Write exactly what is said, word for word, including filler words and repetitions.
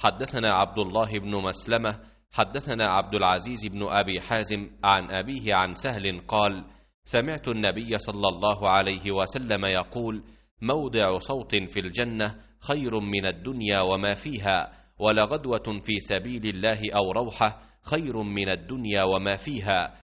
حدثنا عبد الله بن مسلمة حدثنا عبد العزيز بن أبي حازم عن أبيه عن سهل قال: سمعت النبي صلى الله عليه وسلم يقول: موضع صوت في الجنة خير من الدنيا وما فيها، ولغدوة في سبيل الله أو روحة خير من الدنيا وما فيها،